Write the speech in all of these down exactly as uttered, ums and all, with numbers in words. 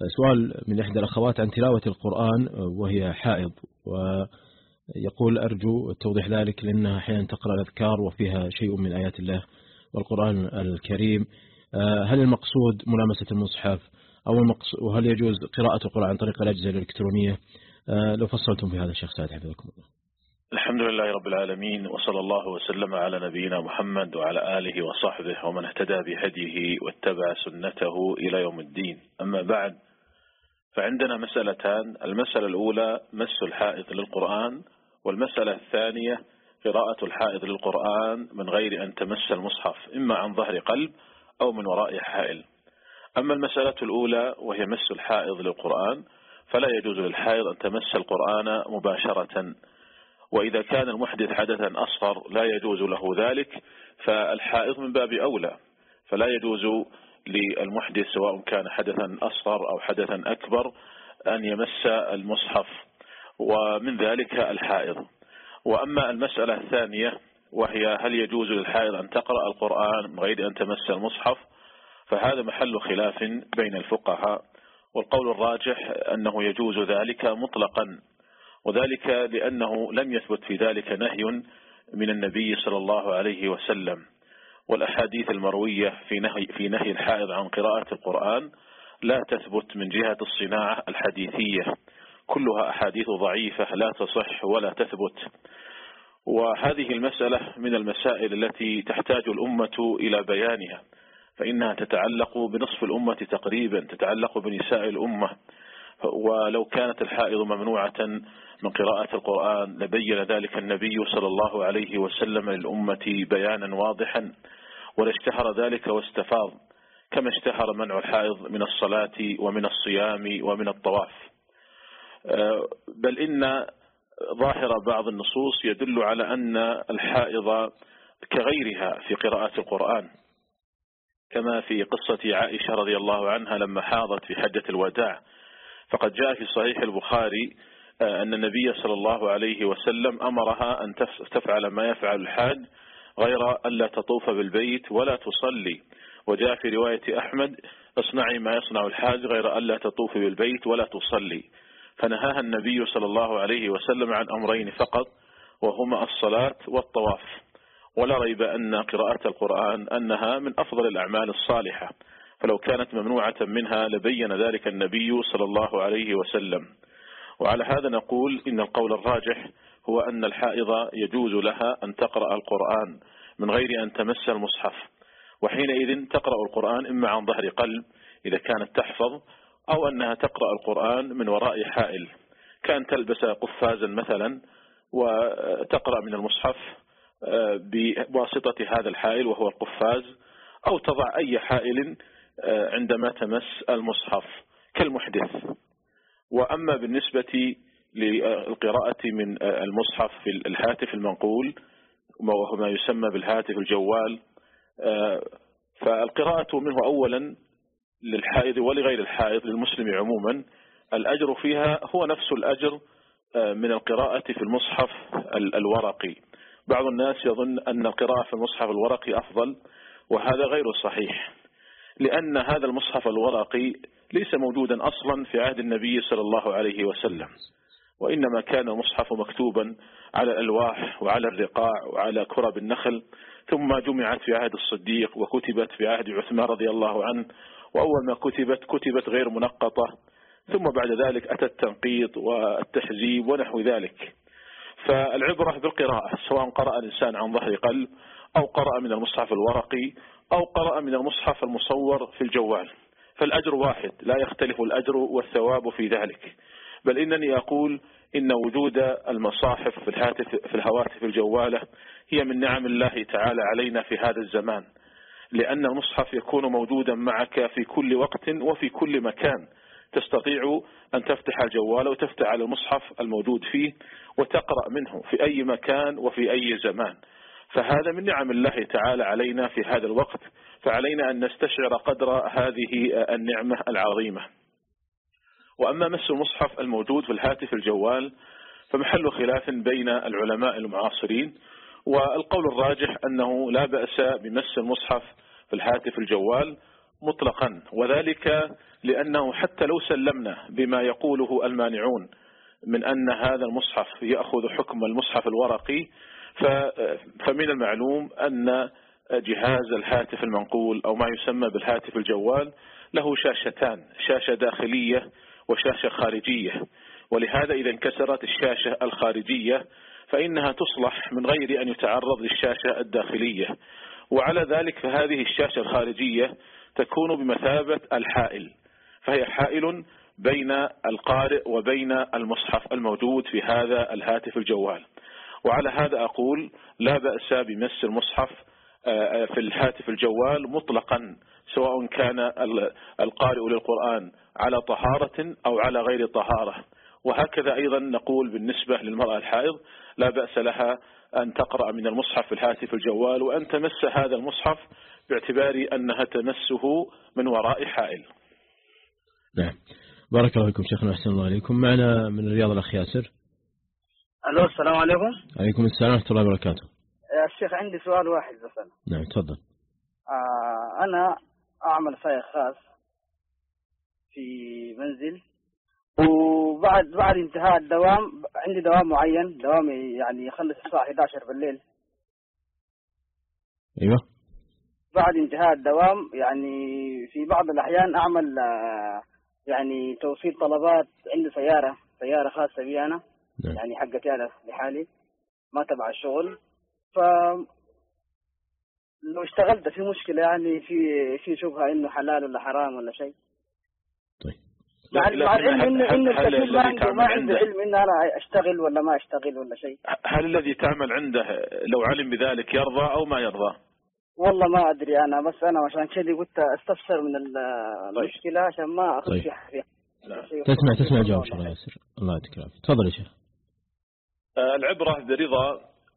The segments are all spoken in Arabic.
سؤال من إحدى الأخوات عن تلاوة القرآن وهي حائض، ويقول أرجو التوضيح ذلك لأنها أحيانا تقرأ الأذكار وفيها شيء من آيات الله والقرآن الكريم. هل المقصود ملامسة المصحف أو المقصود، وهل يجوز قراءة القرآن عن طريق الأجهزة الإلكترونية؟ لو فصلتم في هذا الشيخ سعد حفظكم الله. الحمد لله رب العالمين، وصلى الله وسلم على نبينا محمد وعلى آله وصحبه ومن اهتدى بهديه واتبع سنته إلى يوم الدين. أما بعد، فعندنا مسألتان. المسألة الأولى مس الحائض للقرآن، والمسألة الثانية قراءة الحائض للقرآن من غير أن تمس المصحف، إما عن ظهر قلب أو من وراء حائل. أما المسألة الأولى وهي مس الحائض للقرآن، فلا يجوز للحائض أن تمس القرآن مباشرة، وإذا كان المحدث حدثا أصغر لا يجوز له ذلك، فالحائض من باب أولى، فلا يجوز للمحدث سواء كان حدثا أصغر أو حدثا أكبر أن يمس المصحف، ومن ذلك الحائض. وأما المسألة الثانية وهي هل يجوز للحائض أن تقرأ القرآن من غير أن تمس المصحف، فهذا محل خلاف بين الفقهاء، والقول الراجح أنه يجوز ذلك مطلقا، وذلك لأنه لم يثبت في ذلك نهي من النبي صلى الله عليه وسلم، والأحاديث المروية في نهي, في نهي الحائض عن قراءة القرآن لا تثبت من جهة الصناعة الحديثية، كلها أحاديث ضعيفة لا تصح ولا تثبت. وهذه المسألة من المسائل التي تحتاج الأمة إلى بيانها، فإنها تتعلق بنصف الأمة تقريبا، تتعلق بنساء الأمة، ولو كانت الحائض ممنوعة من قراءة القرآن لبين ذلك النبي صلى الله عليه وسلم للأمة بيانا واضحا، ولاشتهر ذلك واستفاض، كما اشتهر منع الحائض من الصلاة ومن الصيام ومن الطواف. بل إن ظاهر بعض النصوص يدل على أن الحائض كغيرها في قراءة القرآن، كما في قصة عائشة رضي الله عنها لما حاضت في حجة الوداع، فقد جاء في صحيح البخاري أن النبي صلى الله عليه وسلم أمرها أن تفعل ما يفعل الحاج غير ألا تطوف بالبيت ولا تصلي، وجاء في رواية أحمد اصنعي ما يصنع الحاج غير ألا تطوف بالبيت ولا تصلي، فنهاها النبي صلى الله عليه وسلم عن أمرين فقط، وهما الصلاة والطواف. ولا ريب أن قراءة القرآن أنها من أفضل الأعمال الصالحة، فلو كانت ممنوعة منها لبين ذلك النبي صلى الله عليه وسلم. وعلى هذا نقول إن القول الراجح هو أن الحائض يجوز لها أن تقرأ القرآن من غير أن تمس المصحف، وحينئذ تقرأ القرآن إما عن ظهر قلب إذا كانت تحفظ، أو أنها تقرأ القرآن من وراء حائل، كان تلبس قفازا مثلا وتقرأ من المصحف بواسطة هذا الحائل وهو القفاز، أو تضع أي حائل عندما تمس المصحف كالمحدث. وأما بالنسبة للقراءة من المصحف في الهاتف المنقول وهو ما يسمى بالهاتف الجوال، فالقراءة منه أولا للحائض ولغير الحائض للمسلم عموما الأجر فيها هو نفس الأجر من القراءة في المصحف الورقي. بعض الناس يظن أن القراءة في المصحف الورقي أفضل، وهذا غير صحيح، لأن هذا المصحف الورقي ليس موجودا أصلا في عهد النبي صلى الله عليه وسلم، وإنما كان المصحف مكتوبا على الألواح وعلى الرقاع وعلى كرب النخل، ثم جمعت في عهد الصديق وكتبت في عهد عثمان رضي الله عنه، وأول ما كتبت كتبت غير منقطة، ثم بعد ذلك أتى التنقيط والتحزيب ونحو ذلك. فالعبرة بالقراءة، سواء قرأ الإنسان عن ظهر قلب أو قرأ من المصحف الورقي أو قرأ من المصحف المصور في الجوال، فالأجر واحد، لا يختلف الأجر والثواب في ذلك. بل إنني أقول إن وجود المصاحف في الهاتف في الهواتف الجوالة هي من نعم الله تعالى علينا في هذا الزمان، لأن المصحف يكون موجودا معك في كل وقت وفي كل مكان، تستطيع أن تفتح الجوال وتفتح على المصحف الموجود فيه وتقرأ منه في أي مكان وفي أي زمان، فهذا من نعم الله تعالى علينا في هذا الوقت، فعلينا أن نستشعر قدر هذه النعمة العظيمة. وأما مس المصحف الموجود في الهاتف الجوال فمحل خلاف بين العلماء المعاصرين، والقول الراجح أنه لا بأس بمس المصحف في الهاتف الجوال، مطلقا، وذلك لأنه حتى لو سلمنا بما يقوله المانعون من أن هذا المصحف يأخذ حكم المصحف الورقي، فمن المعلوم أن جهاز الهاتف المنقول أو ما يسمى بالهاتف الجوال له شاشتان، شاشة داخلية وشاشة خارجية، ولهذا إذا انكسرت الشاشة الخارجية فإنها تصلح من غير أن يتعرض للشاشة الداخلية. وعلى ذلك فهذه الشاشة الخارجية تكون بمثابة الحائل، فهي حائل بين القارئ وبين المصحف الموجود في هذا الهاتف الجوال. وعلى هذا أقول لا بأس بمس المصحف في الهاتف الجوال مطلقا، سواء كان القارئ للقرآن على طهارة أو على غير طهارة. وهكذا أيضا نقول بالنسبة للمرأة الحائض لا بأس لها أن تقرأ من المصحف في الهاتف الجوال، وأن تمس هذا المصحف باعتبار أنها تمسه من وراء حائل. نعم، بارك الله فيكم شيخنا، أحسن الله عليكم. معنا من الرياض الأخ ياسر. ألو، السلام عليكم. عليكم السلام ورحمة الله وبركاته. يا شيخ عندي سؤال واحد بس. نعم تفضل. آه أنا أعمل سائق خاص في منزل، وبعد بعد انتهاء الدوام عندي دوام معين، دوام يعني يخلص الساعة إحدى عشرة بالليل. أيوة. بعد انتهاء الدوام يعني في بعض الأحيان أعمل يعني توصيل طلبات، عندي سيارة سيارة خاصة بي أنا. نعم. يعني حقتي أنا لحالي ما تبع الشغل، ف لو اشتغلت في مشكلة يعني في في شبهة إنه حلال ولا حرام ولا شيء. طيب. مع العلم إنه إنه الكثير ما عنده ما عنده علم إن أنا أشتغل ولا ما أشتغل ولا شيء. هل الذي تعمل عنده لو علم بذلك يرضى أو ما يرضى؟ والله ما أدري أنا، بس أنا عشان كذا قلت أستفسر من المشكلة عشان ما أخذ طيب. فيها. تسمع تسمع جواب شيخ ياسر، الله يعطيك العافية. تفضل يا شيخ. العبرة برضا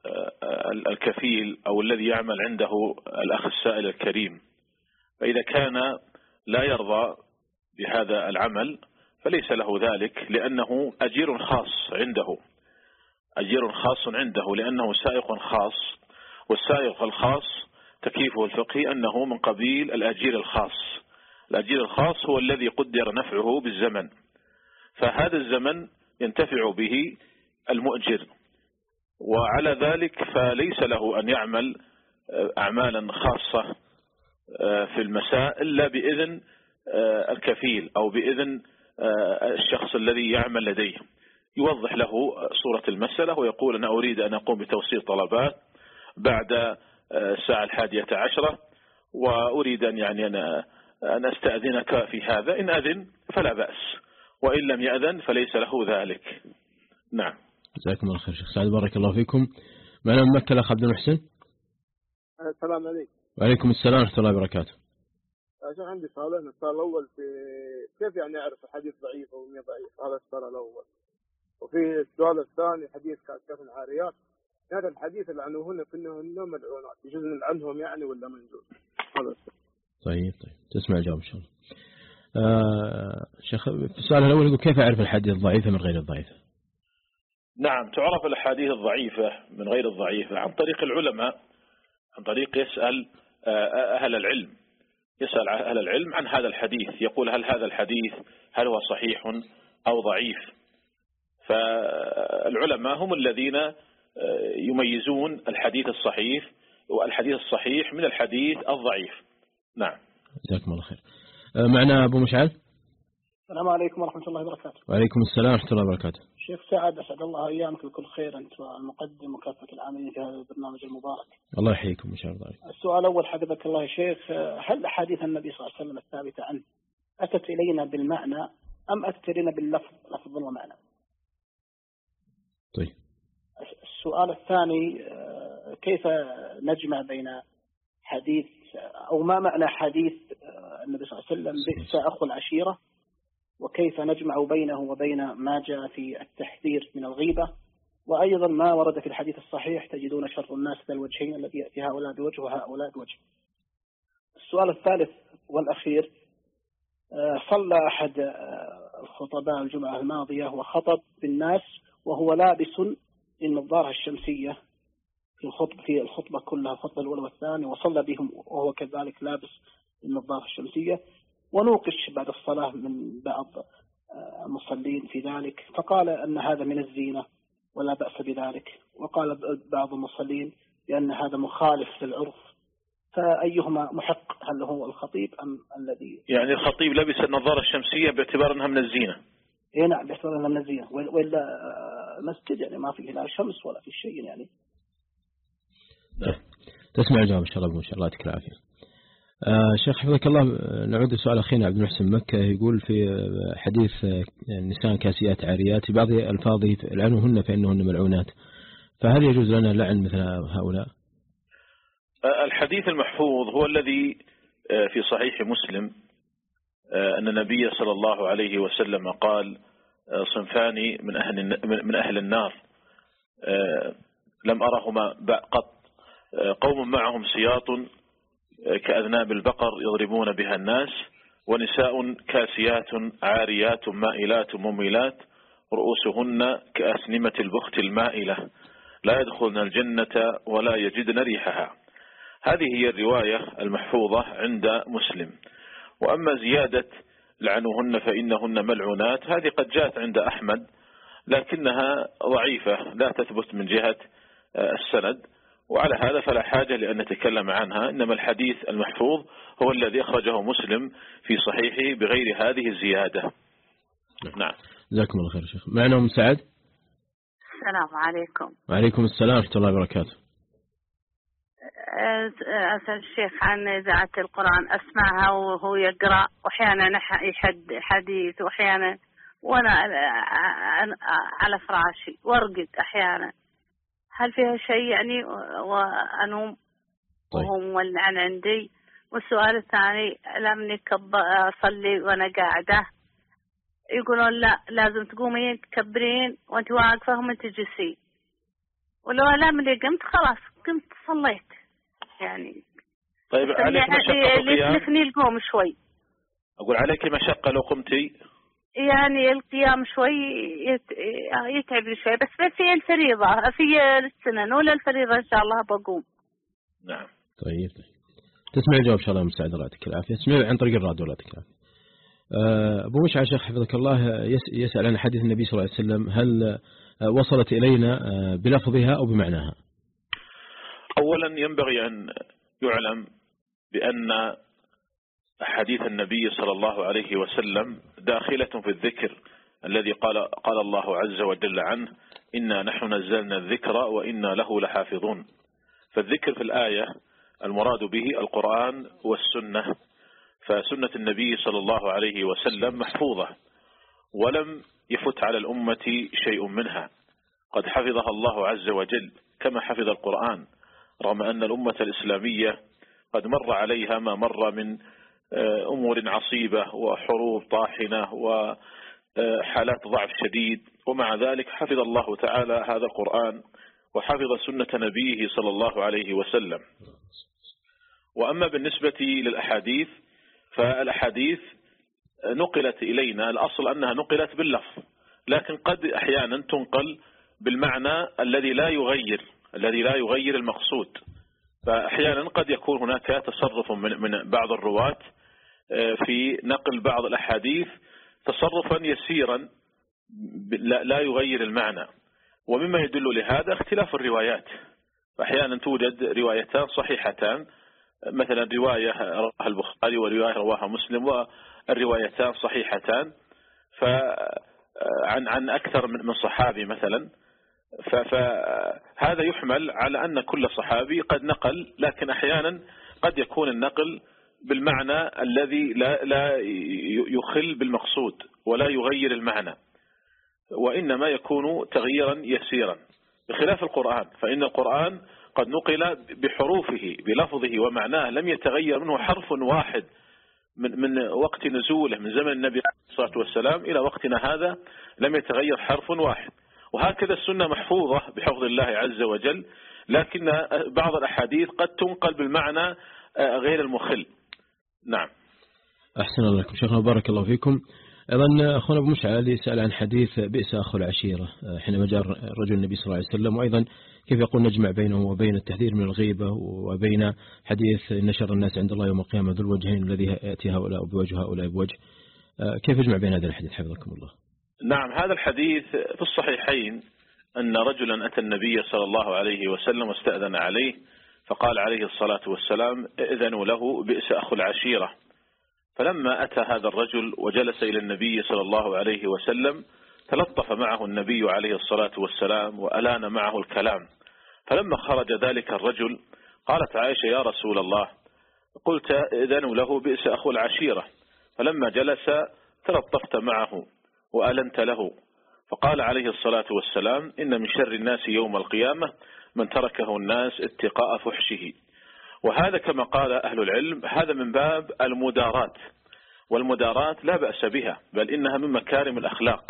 الكفيل أو الذي يعمل عنده الأخ السائل الكريم، فإذا كان لا يرضى بهذا العمل فليس له ذلك، لأنه أجير خاص عنده، أجير خاص عنده لأنه سائق خاص، والسائق الخاص تكييفه الفقهي أنه من قبيل الأجير الخاص. الأجير الخاص هو الذي قدر نفعه بالزمن، فهذا الزمن ينتفع به المؤجر، وعلى ذلك فليس له أن يعمل أعمالا خاصة في المساء إلا بإذن الكفيل أو بإذن الشخص الذي يعمل لديه، يوضح له صورة المسألة ويقول أنا أريد أن أقوم بتوصيل طلبات بعد الساعة الحادية عشرة، وأريد أن يعني أنا أن أستأذنك في هذا، إن أذن فلا بأس، وإن لم يأذن فليس له ذلك. نعم. جزاكم الله خير شيخ سعد، بارك الله فيكم. معنا من مكة الأخ عبد المحسن. السلام عليكم. وعليكم السلام ورحمة الله وبركاته. عشان عندي سؤالين، السؤال الأول في كيف يعني أعرف الحديث ضعيف أو غير ضعيف، هذا السؤال الأول. وفي السؤال الثاني حديث كاشف العاريات، هذا الحديث اللي عنوهن كأنهن ملعونات، يجوز نلعنهم يعني ولا ما يجوز؟ هذا السؤال. طيب طيب تسمع الجواب إن شاء الله. آه شيخ السؤال الأول يقول كيف أعرف الحديث الضعيفة من غير الضعيفة؟ نعم، تعرف الأحاديث الضعيفة من غير الضعيفة عن طريق العلماء، عن طريق يسأل أهل العلم، يسأل أهل العلم عن هذا الحديث، يقول هل هذا الحديث هل هو صحيح أو ضعيف. فالعلماء هم الذين يميزون الحديث الصحيح والحديث الصحيح من الحديث الضعيف. نعم. جزاكم الله خير. معنا أبو مشعل. السلام عليكم ورحمة الله وبركاته. وعليكم السلام ورحمة الله وبركاته. شيخ سعد، أسعد الله أيامك بكل خير، أنت والمقدم وكافة العاملين في هذا البرنامج المبارك. الله يحييكم إن شاء الله. السؤال الأول حفظك الله يا شيخ، هل أحاديث النبي صلى الله عليه وسلم الثابتة عنه أتت إلينا بالمعنى أم أتت إلينا باللفظ لفظ ومعنى؟ طيب. السؤال الثاني، كيف نجمع بين حديث أو ما معنى حديث النبي صلى الله عليه وسلم بئس أخو العشيرة، وكيف نجمع بينه وبين ما جاء في التحذير من الغيبة، وأيضا ما ورد في الحديث الصحيح تجدون شر الناس ذا الوجهين الذي يأتي هؤلاء بوجه وهؤلاء بوجه. السؤال الثالث والأخير، صلى أحد الخطباء الجمعة الماضية وخطب بالناس وهو لابس النظارة الشمسية في الخطبة في الخطبة كلها، الخطبة الأولى والثانية، وصلى بهم وهو كذلك لابس النظارة الشمسية، ونوقش بعد الصلاة من بعض المصلين في ذلك، فقال أن هذا من الزينة ولا بأس بذلك، وقال بعض المصلين بأن هذا مخالف للعرف، فأيهما محق؟ هل هو الخطيب أم الذي يعني الخطيب لبس النظارة الشمسية باعتبار أنها من الزينة؟ إيه نعم، باعتبار أنها من الزينة، وإلا مسجد يعني ما فيه لا شمس ولا في شيء يعني. تسمع الجواب إن شاء الله. إن شاء الله يعطيك العافية. آه شيخ حفظك الله، نعود لسؤال أخينا عبد المحسن مكة، يقول في حديث النساء كاسيات عاريات في بعض ألفاظه لعنوهن فإنهن ملعونات، فهل يجوز لنا لعن مثل هؤلاء؟ الحديث المحفوظ هو الذي في صحيح مسلم أن النبي صلى الله عليه وسلم قال صنفان من أهل من أهل النار لم أرهما قط، قوم معهم سياط كأذناب البقر يضربون بها الناس، ونساء كاسيات عاريات مائلات مميلات رؤوسهن كأسنمة البخت المائلة لا يدخلن الجنة ولا يجدن ريحها. هذه هي الرواية المحفوظة عند مسلم. وأما زيادة لعنوهن فإنهن ملعونات هذه قد جاءت عند أحمد، لكنها ضعيفة لا تثبت من جهة السند، وعلى هذا فلا حاجة لأن نتكلم عنها، إنما الحديث المحفوظ هو الذي أخرجه مسلم في صحيحه بغير هذه الزيادة. نعم. جزاكم الله خير شيخ. معنا أم سعد. السلام عليكم. وعليكم السلام ورحمة الله وبركاته. أسأل الشيخ عن إذاعة القرآن، أسمعها وهو يقرأ، وأحيانا يحد حديث، وأحيانا وأنا على فراشي وارقد أحيانا، هل فيها شيء يعني وأنوم وهو مولع عندي؟ والسؤال الثاني، لما أصلي وأنا قاعدة يقولون لا لازم تقومين تكبرين وأنت واقفة وما تجلسين، ولو لا من قمت خلاص قمت صليت يعني. طيب عليك مشقة القيام؟ يتلفني القوم شوي. أقول عليك مشقة لو قمتي؟ يعني القيام شوي يتعب شوي، بس في الفريضة في السنن ولا الفريضة إن شاء الله بقوم. نعم. طيب تسمع الجواب إن شاء الله مستعد، الله يعطيك العافية. تسمع عن طريق الراديو، الله يعطيك العافية. أبو مشعل شيخ حفظك الله يسأل عن حديث النبي صلى الله عليه وسلم، هل وصلت إلينا بلفظها أو بمعناها؟ أولا ينبغي أن يعلم بأن حديث النبي صلى الله عليه وسلم داخلة في الذكر الذي قال قال الله عز وجل عنه إنا نحن نزلنا الذكر وإنا له لحافظون. فالذكر في الآية المراد به القرآن والسنة، فسنة النبي صلى الله عليه وسلم محفوظة ولم يفت على الأمة شيء منها، قد حفظها الله عز وجل كما حفظ القرآن، رغم أن الأمة الإسلامية قد مر عليها ما مر من أمور عصيبة وحروب طاحنة وحالات ضعف شديد، ومع ذلك حفظ الله تعالى هذا القرآن وحفظ سنة نبيه صلى الله عليه وسلم. وأما بالنسبة للأحاديث فالأحاديث نقلت إلينا، الأصل أنها نقلت باللفظ، لكن قد أحيانا تنقل بالمعنى الذي لا يغير الذي لا يغير المقصود. فأحيانا قد يكون هناك تصرف من من بعض الرواة في نقل بعض الأحاديث تصرفا يسيرا لا يغير المعنى، ومما يدل لهذا اختلاف الروايات. فأحيانا توجد روايتان صحيحتان، مثلا رواية رواها البخاري ورواية رواها مسلم، والروايتان صحيحتان فعن عن أكثر من صحابي مثلا، فهذا يحمل على أن كل صحابي قد نقل، لكن أحيانا قد يكون النقل بالمعنى الذي لا لا يخل بالمقصود ولا يغير المعنى، وإنما يكون تغييرا يسيرا، بخلاف القرآن، فإن القرآن قد نقل بحروفه بلفظه ومعناه، لم يتغير منه حرف واحد من من وقت نزوله من زمن النبي عليه الصلاة والسلام إلى وقتنا هذا، لم يتغير حرف واحد. وهكذا السنة محفوظة بحفظ الله عز وجل، لكن بعض الأحاديث قد تنقل بالمعنى غير المخل. نعم. أحسن الله لكم شيخنا، بارك الله فيكم. أيضا أخونا أبو مشعل يسأل عن حديث بئس أخو العشيرة حينما جاء رجل النبي صلى الله عليه وسلم، وأيضا كيف يقول نجمع بينه وبين التحذير من الغيبة وبين حديث إن شر الناس عند الله يوم القيامة ذو الوجهين الذي يأتي هؤلاء بوجه هؤلاء بوجه، كيف يجمع بين هذا الحديث حفظكم الله؟ نعم، هذا الحديث في الصحيحين أن رجلا أتى النبي صلى الله عليه وسلم واستأذن عليه، فقال عليه الصلاة والسلام ائذنوا له بئس أخو العشيرة. فلما أتى هذا الرجل وجلس إلى النبي صلى الله عليه وسلم تلطف معه النبي عليه الصلاة والسلام وألان معه الكلام. فلما خرج ذلك الرجل قالت عائشة يا رسول الله قلت ائذنوا له بئس أخو العشيرة، فلما جلس تلطفت معه وألنت له. فقال عليه الصلاة والسلام إن من شر الناس يوم القيامة من تركه الناس اتقاء فحشه. وهذا كما قال أهل العلم هذا من باب المدارات، والمدارات لا بأس بها بل إنها من مكارم الأخلاق.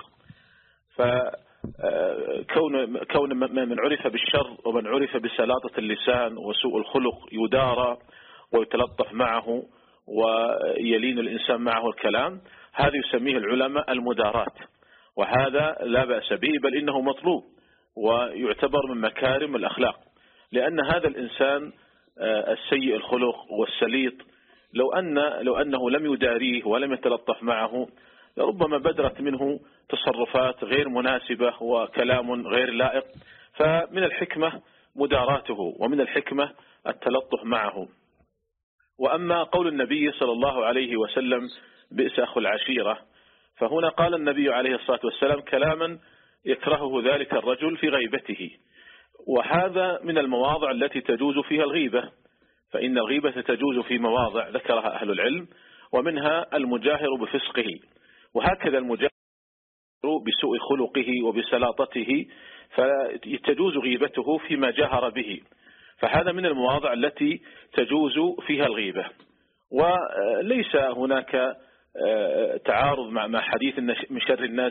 فكون كون من عرف بالشر ومن عرف بسلاطة اللسان وسوء الخلق يدارى ويتلطف معه ويلين الإنسان معه الكلام، هذا يسميه العلماء المدارات، وهذا لا بأس به بل إنه مطلوب ويعتبر من مكارم الأخلاق. لأن هذا الإنسان السيء الخلق والسليط لو أن لو أنه لم يداريه ولم يتلطف معه لربما بدرت منه تصرفات غير مناسبة وكلام غير لائق. فمن الحكمة مداراته ومن الحكمة التلطف معه. وأما قول النبي صلى الله عليه وسلم بئس أخو العشيرة، فهنا قال النبي عليه الصلاة والسلام كلاما يكرهه ذلك الرجل في غيبته، وهذا من المواضع التي تجوز فيها الغيبة، فإن الغيبة تجوز في مواضع ذكرها أهل العلم، ومنها المجاهر بفسقه، وهكذا المجاهر بسوء خلقه وبسلاطته فتجوز غيبته فيما جاهر به، فهذا من المواضع التي تجوز فيها الغيبة. وليس هناك تعارض مع حديث من شر الناس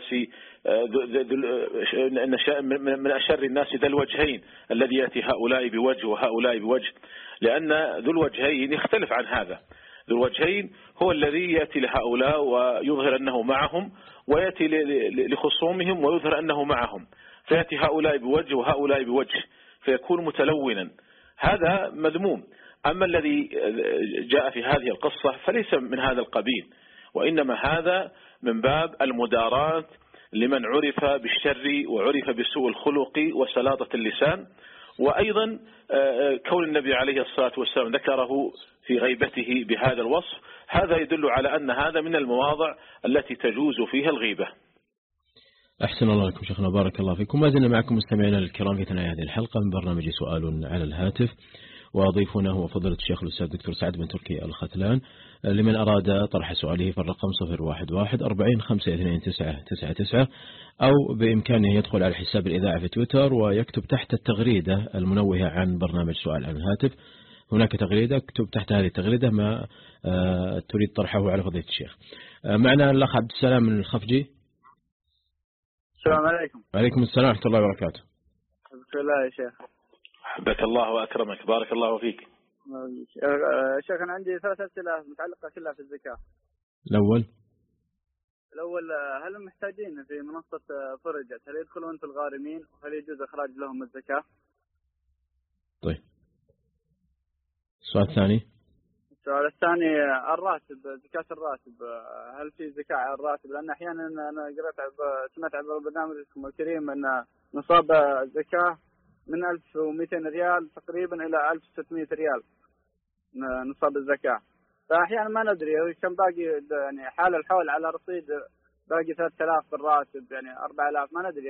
من أشر الناس ذا الوجهين الذي يأتي هؤلاء بوجه وهؤلاء بوجه، لأن ذو الوجهين يختلف عن هذا. ذو الوجهين هو الذي يأتي لهؤلاء ويظهر أنه معهم، ويأتي لخصومهم ويظهر أنه معهم، فيأتي هؤلاء بوجه وهؤلاء بوجه فيكون متلونا، هذا مذموم. أما الذي جاء في هذه القصة فليس من هذا القبيل، وإنما هذا من باب المدارات لمن عرف بالشر وعرف بسوء الخلق وسلاطة اللسان. وأيضا كون النبي عليه الصلاة والسلام ذكره في غيبته بهذا الوصف، هذا يدل على أن هذا من المواضع التي تجوز فيها الغيبة. أحسن الله لكم شيخنا، بارك الله فيكم. ما زلنا معكم مستمعينا الكرام في ثنايا هذه الحلقة من برنامج سؤال على الهاتف، وضيفنا هو فضيلة الشيخ الأستاذ الدكتور سعد بن تركي الختلان. لمن أراد طرح سؤاله فالرقم صفر واحد واحد أربعين خمسة اثنين تسعة تسعة تسعة، أو بإمكانه يدخل على حساب الإذاعة في تويتر ويكتب تحت التغريدة المنوهة عن برنامج سؤال على الهاتف. هناك تغريدة، اكتب تحت هذه التغريدة ما تريد طرحه على فضيلة الشيخ. معنا الأخ عبد السلام من الخفجي. السلام عليكم. وعليكم السلام ورحمة الله وبركاته. بسم الله يا شيخ. حبك الله وأكرمك، بارك الله فيك. شيخ أنا عندي ثلاث أسئلة متعلقة كلها في الزكاة. الأول الأول هل المحتاجين في منصة فرجت هل يدخلون في الغارمين وهل يجوز إخراج لهم الزكاة؟ طيب. السؤال الثاني. السؤال الثاني الراتب، زكاة الراتب، هل في زكاة على الراتب؟ لأن أحيانا أنا قرأت سمعت عبر برنامجكم الكريم أن نصاب زكاة من ألف ومئتين ريال تقريبا إلى ألف وستمئة ريال نصاب الزكاة، فأحيانا ما ندري كم باقي، يعني حال الحول على رصيد باقي ثلاثة آلاف بالراتب، يعني أربعة آلاف ما ندري.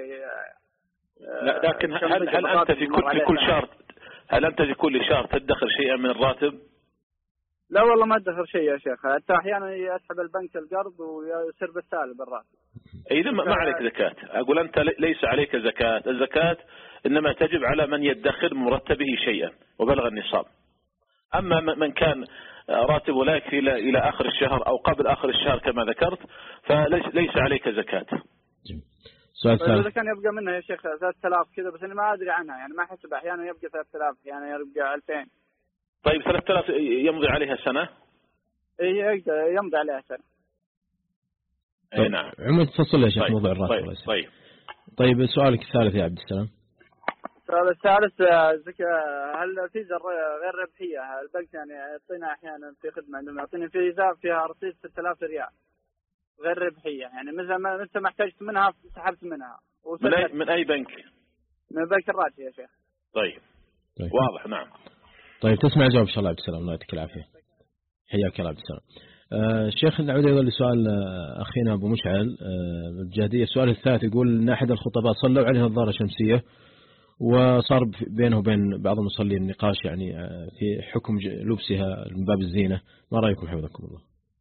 لا لكن هل هل أنت في كل في كل شهر هل أنت في كل شهر تدخر شيئا من الراتب؟ لا والله ما أدخر شيء يا شيخ، حتى أحيانا يسحب البنك القرض ويصير بالسالب الراتب. إذا ما عليك زكاة، أقول أنت ليس عليك زكاة، الزكاة إنما تجب على من يدخر مرتبه شيئا وبلغ النصاب. أما من كان راتبه لا يكفي إلى آخر الشهر أو قبل آخر الشهر كما ذكرت فليس عليك زكاة. سؤال ثالث. إذا كان يبقى منها يا شيخ ثلاثة آلاف كذا، بس أنا ما أدري عنها، يعني ما أحسب، أحيانا يبقى ثلاثة آلاف أحيانا يبقى ألفين. طيب ثلاثة آلاف يمضي عليها سنة؟ إيه يمضي عليها سنة. طيب. نعم. عموما تفصل يا شيخ طيب. موضوع الراتب. طيب. طيب. طيب سؤالك الثالث يا عبد السلام. السؤال الثالث زكاة، هل فيزا غير ربحية البنك يعني يعطينا أحيانا في خدمة عندما يعطيني فيزا فيها رصيد ستة آلاف ريال غير ربحية، يعني مثل ما متى ما احتجت منها سحبت منها. من أي من أي بنك؟ من بنك الراجي يا شيخ. طيب. طيب واضح. نعم. طيب تسمع جواب إن شاء الله عبد السلام، الله يعطيك العافية. حياك الله عبد السلام. آه الشيخ نعود أيضا لسؤال آه أخينا أبو مشعل آه الجهدية. السؤال الثالث يقول إن أحد الخطباء صلوا عليه نظارة شمسية وصار بينه وبين بعض المصلين نقاش يعني آه في حكم لبسها من باب الزينة، ما رأيكم حفظكم الله؟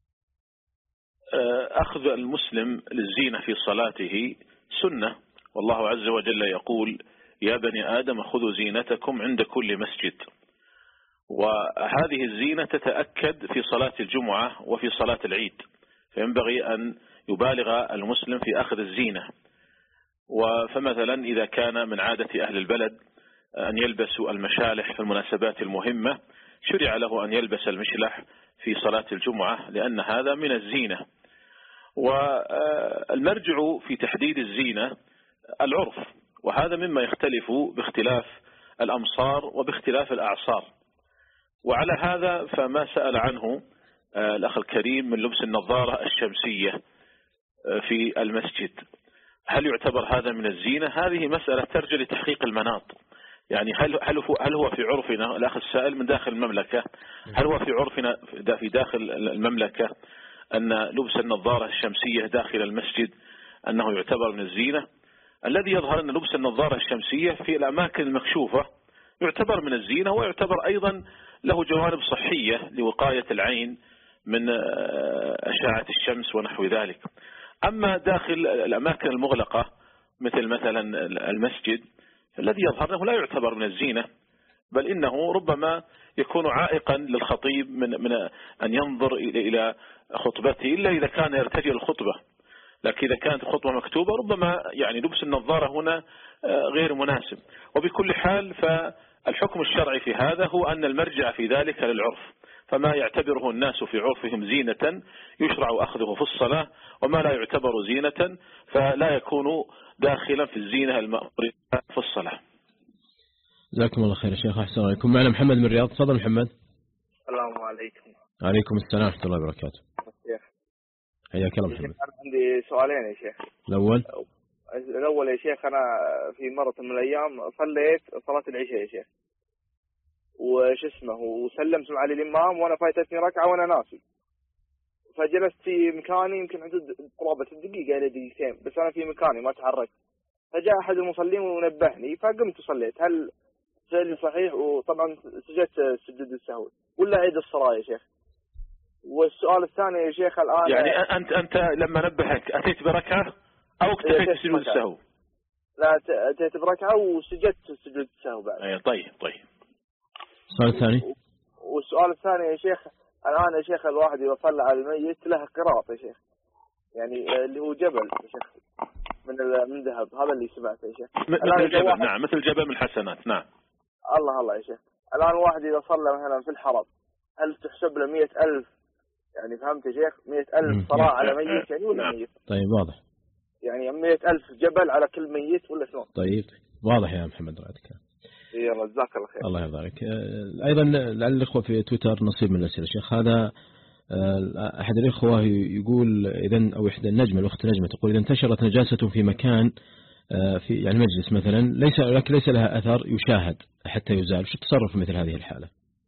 أخذ المسلم للزينة في صلاته سنة، والله عز وجل يقول يا بني آدم خذوا زينتكم عند كل مسجد، وهذه الزينة تتأكد في صلاة الجمعة وفي صلاة العيد، فينبغي أن يبالغ المسلم في أخذ الزينة. فمثلا إذا كان من عادة أهل البلد أن يلبسوا المشالح في المناسبات المهمة، شرع له أن يلبس المشلح في صلاة الجمعة لأن هذا من الزينة. والمرجع في تحديد الزينة العرف، وهذا مما يختلف باختلاف الأمصار وباختلاف الأعصار. وعلى هذا فما سأل عنه الأخ الكريم من لبس النظارة الشمسية في المسجد، هل يعتبر هذا من الزينة؟ هذه مسألة ترجع لتحقيق المناط، يعني هل هل هو هل هو في عرفنا الأخ السائل من داخل المملكة، هل هو في عرفنا في داخل المملكة أن لبس النظارة الشمسية داخل المسجد أنه يعتبر من الزينة؟ الذي يظهر أن لبس النظارة الشمسية في الأماكن المكشوفة يعتبر من الزينة، ويعتبر أيضا له جوانب صحية لوقاية العين من أشعة الشمس ونحو ذلك. أما داخل الأماكن المغلقة مثل مثلا المسجد الذي يظهر أنه لا يعتبر من الزينة، بل إنه ربما يكون عائقا للخطيب من من أن ينظر إلى خطبته إلا إذا كان يرتجي الخطبة، لكن إذا كانت الخطبة مكتوبة ربما يعني لبس النظارة هنا غير مناسب. وبكل حال فالحكم الشرعي في هذا هو أن المرجع في ذلك للعرف، فما يعتبره الناس في عرفهم زينة يشرع أخذه في الصلاة، وما لا يعتبر زينة فلا يكون داخلا في الزينة المأمورة في الصلاة. جزاكم الله خير يا شيخ، أحسن عليكم. معنا محمد من الرياض، تفضل محمد. السلام عليكم. عليكم السلام ورحمة الله وبركاته. حياك الله محمد. أنا عندي سؤالين يا شيخ. الأول الأول يا شيخ، أنا في مرة من الأيام صليت صلاة العشاء يا شيخ، وش اسمه وسلمت مع الإمام وأنا فايتتني ركعة وأنا ناسي، فجلست في مكاني يمكن حدود قرابة الدقيقة إلى دقيقتين، بس أنا في مكاني ما تحركت، فجاء أحد المصلين ونبهني فقمت وصليت. هل فعلي صحيح؟ وطبعا سجدت سجود السهو ولا عيد الصلاة يا شيخ؟ والسؤال الثاني يا شيخ الآن يعني أنت أنت لما نبهك أتيت بركعة أو اكتفيت بسجود السهو؟ لا أتيت بركعة وسجدت سجود السهو بعد. أي طيب طيب. السؤال الثاني. والسؤال الثاني يا شيخ، الآن يا شيخ الواحد إذا صلى على الميت له قراط يا شيخ، يعني اللي هو جبل يا شيخ من من ذهب، هذا اللي سمعته يا شيخ. مثل جبل، نعم مثل جبل من الحسنات. نعم. الله الله يا شيخ. الآن واحد إذا صلى مثلا في الحرم هل تحسب له مئة ألف؟ يعني فهمت يا شيخ؟ مئة ألف صلاة على ميت يعني ولا ميت؟ طيب واضح. يعني مئة ألف جبل على كل ميت ولا شلون؟ طيب واضح يا محمد رأيتك. يلا جزاك الله خير. الله يرضى عليك. أيضا لعل الإخوة في تويتر نصيب من الأسئلة شيخ. هذا أحد الإخوة يقول إذا أو إحدى النجمة الأخت نجمة تقول إذا انتشرت نجاسة في مكان في يعني مجلس مثلا ليس لكن ليس لها أثر يشاهد حتى يزال، شو التصرف في مثل هذه الحالة؟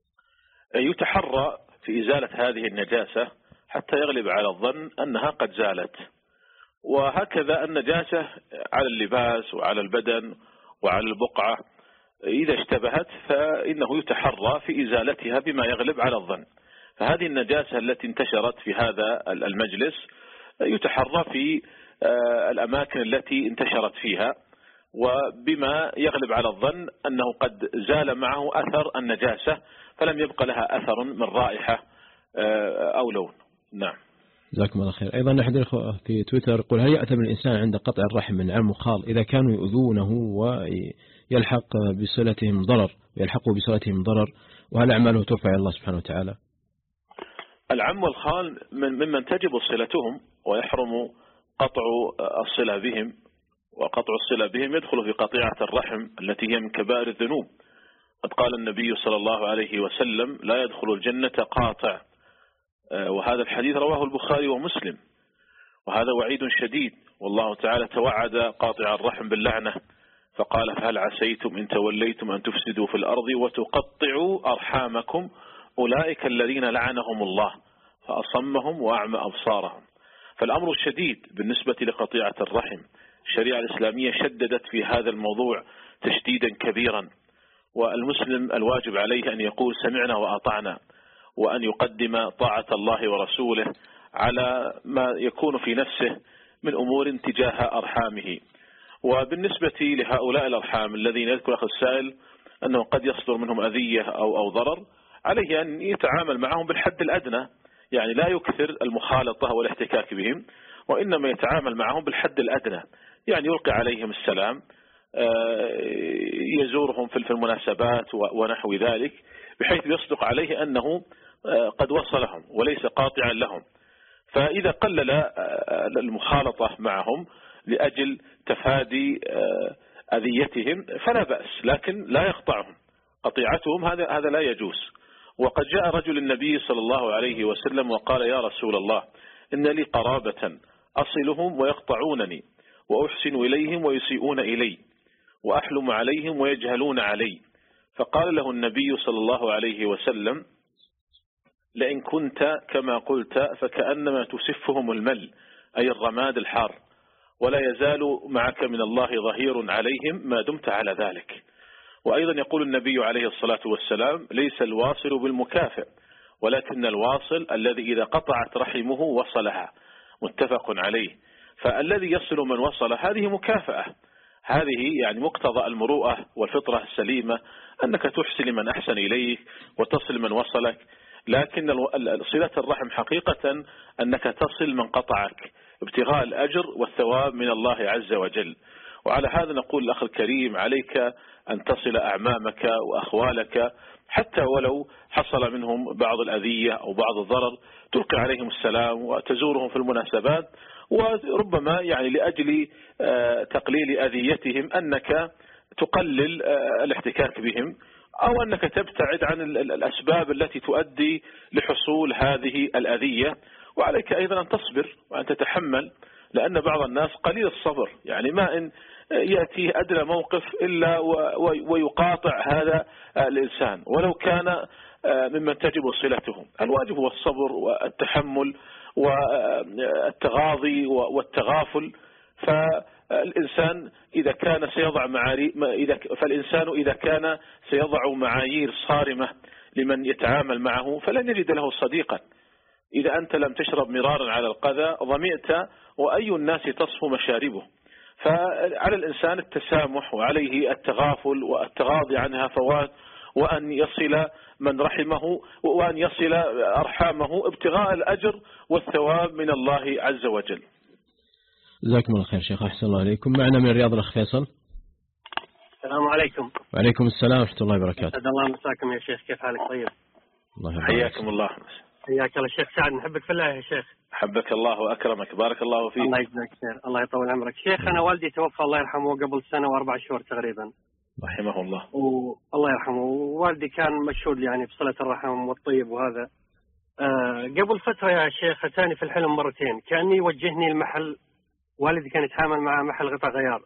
يتحرى في إزالة هذه النجاسة حتى يغلب على الظن أنها قد زالت، وهكذا النجاسة على اللباس وعلى البدن وعلى البقعة إذا اشتبهت فإنه يتحرى في إزالتها بما يغلب على الظن. فهذه النجاسة التي انتشرت في هذا المجلس يتحرى في الأماكن التي انتشرت فيها، وبما يغلب على الظن أنه قد زال معه أثر النجاسة فلم يبقى لها أثر من رائحة أو لون. نعم. جزاكم الله خير. أيضا أحد الأخوة في تويتر يقول هل يأثم الإنسان عند قطع الرحم من عم وخال إذا كانوا يؤذونه ويلحق بصلتهم ضرر يلحقوا بصلتهم ضرر، وهل أعماله ترفع إلى الله سبحانه وتعالى؟ العم والخال من ممن تجب صلتهم ويحرم قطع الصلة بهم، وقطع الصلة بهم يدخل في قطيعة الرحم التي هي من كبائر الذنوب. قد قال النبي صلى الله عليه وسلم: لا يدخل الجنة قاطع، وهذا الحديث رواه البخاري ومسلم، وهذا وعيد شديد. والله تعالى توعد قاطع الرحم باللعنة فقال: فهل عسيتم إن توليتم أن تفسدوا في الأرض وتقطعوا أرحامكم أولئك الذين لعنهم الله فأصمهم وأعمى أبصارهم. فالأمر شديد بالنسبة لقطيعة الرحم. الشريعة الإسلامية شددت في هذا الموضوع تشديدا كبيرا، والمسلم الواجب عليه أن يقول سمعنا وأطعنا، وأن يقدم طاعة الله ورسوله على ما يكون في نفسه من أمور تجاه أرحامه. وبالنسبة لهؤلاء الأرحام الذين يذكر أخي السائل أنه قد يصدر منهم أذية أو أو ضرر، عليه أن يتعامل معهم بالحد الأدنى، يعني لا يكثر المخالطة والاحتكاك بهم، وإنما يتعامل معهم بالحد الأدنى، يعني يلقي عليهم السلام، يزورهم في المناسبات ونحو ذلك، بحيث يصدق عليه أنه قد وصلهم وليس قاطعا لهم. فإذا قلل المخالطة معهم لأجل تفادي أذيتهم فلا بأس، لكن لا يقطعهم. قطيعتهم هذا هذا لا يجوز. وقد جاء رجل النبي صلى الله عليه وسلم وقال: يا رسول الله، إن لي قرابة أصلهم ويقطعونني، وأحسن إليهم ويسيئون إلي، وأحلم عليهم ويجهلون علي. فقال له النبي صلى الله عليه وسلم: لئن كنت كما قلت فكأنما تسفهم المل، أي الرماد الحار، ولا يزال معك من الله ظهير عليهم ما دمت على ذلك. وأيضا يقول النبي عليه الصلاة والسلام: ليس الواصل بالمكافئ، ولكن الواصل الذي إذا قطعت رحمه وصلها. متفق عليه. فالذي يصل من وصل هذه مكافأة، هذه يعني مقتضى المروءة والفطرة السليمة، أنك تحسن من أحسن إليك وتصل من وصلك. لكن صلة الرحم حقيقة أنك تصل من قطعك ابتغاء الأجر والثواب من الله عز وجل. وعلى هذا نقول الأخ الكريم: عليك أن تصل أعمامك وأخوالك، حتى ولو حصل منهم بعض الأذية أو بعض الضرر، تلقي عليهم السلام وتزورهم في المناسبات، وربما يعني لأجل تقليل أذيتهم أنك تقلل الاحتكاك بهم، أو أنك تبتعد عن الأسباب التي تؤدي لحصول هذه الأذية. وعليك أيضا أن تصبر وأن تتحمل، لأن بعض الناس قليل الصبر، يعني ما إن يأتيه أدنى موقف إلا ويقاطع هذا الإنسان ولو كان ممن تجب صلته. الواجب هو الصبر والتحمل والتغاضي والتغافل. فالإنسان إذا كان سيضع معايير إذا فالإنسان إذا كان سيضع معايير صارمة لمن يتعامل معه فلن يجد له صديقا. إذا أنت لم تشرب مرارا على القذى ضمئت، وأي الناس تصفو مشاربه. فعلى الإنسان التسامح، وعليه التغافل والتغاضي عن هفوات، وأن يصل من رحمه، وأن يصل أرحامه ابتغاء الأجر والثواب من الله عز وجل. جزاكم الله خير شيخ، أحسن الله عليكم. معنا من الرياض الأخ فيصل. السلام عليكم. وعليكم السلام ورحمة الله وبركاته. أسعد الله مساكم يا شيخ، كيف حالك؟ طيب الله حياكم الله. حياك الله شيخ سعد، نحبك في الله يا شيخ. حبك الله وأكرمك، بارك الله فيك. الله يجزاك خير، الله يطول عمرك. شيخ أنا والدي توفى الله يرحمه قبل سنة وأربع شهور تقريبا. رحمه الله. والله يرحمه. والدي كان مشهود يعني بصلة الرحم والطيب وهذا. آه قبل فترة يا شيخ أتاني في الحلم مرتين، كان يوجهني المحل، والدي كان يتعامل مع محل غطاء غيار،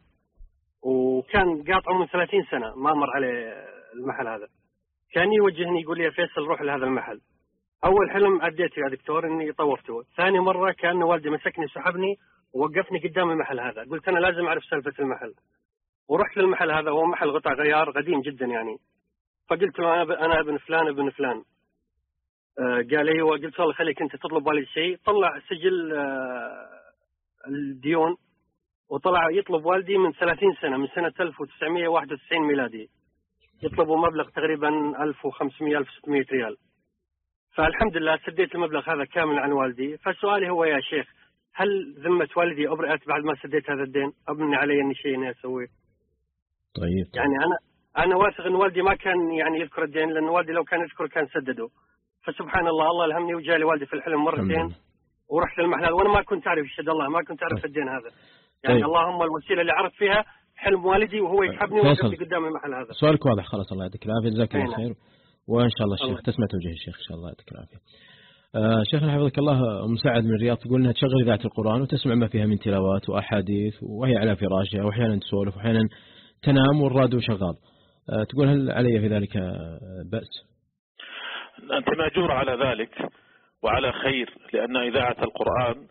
وكان قاطعه من ثلاثين سنة ما مر عليه المحل هذا. كان يوجهني يقول لي يا فيصل روح لهذا المحل. أول حلم أديت يا دكتور إني طوفته. ثاني مرة كان والدي مسكني سحبني ووقفني قدام المحل هذا، قلت أنا لازم أعرف سالفة المحل، ورحت للمحل هذا. هو محل غطاء غيار قديم جدا يعني. فقلت له أنا أنا ابن فلان ابن فلان. آه قال أيوه. قلت والله خليك أنت تطلب والدي شيء. طلع سجل آه الديون، وطلع يطلب والدي من ثلاثين سنة، من سنة ألف وتسعمائة وواحد وتسعين ميلادي، يطلبوا مبلغ تقريبا ألف وخمسمائة ألف وستمائة ريال. فالحمد لله سديت المبلغ هذا كامل عن والدي. فسؤالي هو يا شيخ، هل ذمة والدي أبرئت بعد ما سديت هذا الدين؟ أبني علي أني شيء أني أسويه؟ طيب. يعني أنا أنا واثق أن والدي ما كان يعني يذكر الدين، لأن والدي لو كان يذكر كان سدده. فسبحان الله، الله ألهمني وجالي والدي في الحلم مرتين، ورحت المحل هذا، وأنا ما كنت أعرف يشهد الله، ما كنت أعرف الدين هذا يعني. طيب. اللهم الوسيلة اللي عرفت فيها حلم والدي وهو يسحبني ووقفني قدام المحل هذا. سؤالك واضح خلاص، الله يعطيك العافية، جزاك الله خير، وإن شاء الله الشيخ الله. تسمع توجيه الشيخ إن شاء الله يعطيك العافية. آه شيخنا حفظك الله، أم سعد من الرياض تقول أنها تشغل إذاعة القرآن وتسمع ما فيها من تلاوات وأحاديث وهي على فراشها، وأحيانا تسولف وأحيانا تنام والراديو شغال. آه تقول هل علي في ذلك بأس؟ أنت مأجور على ذلك وعلى خير، لأن إذاعة القرآن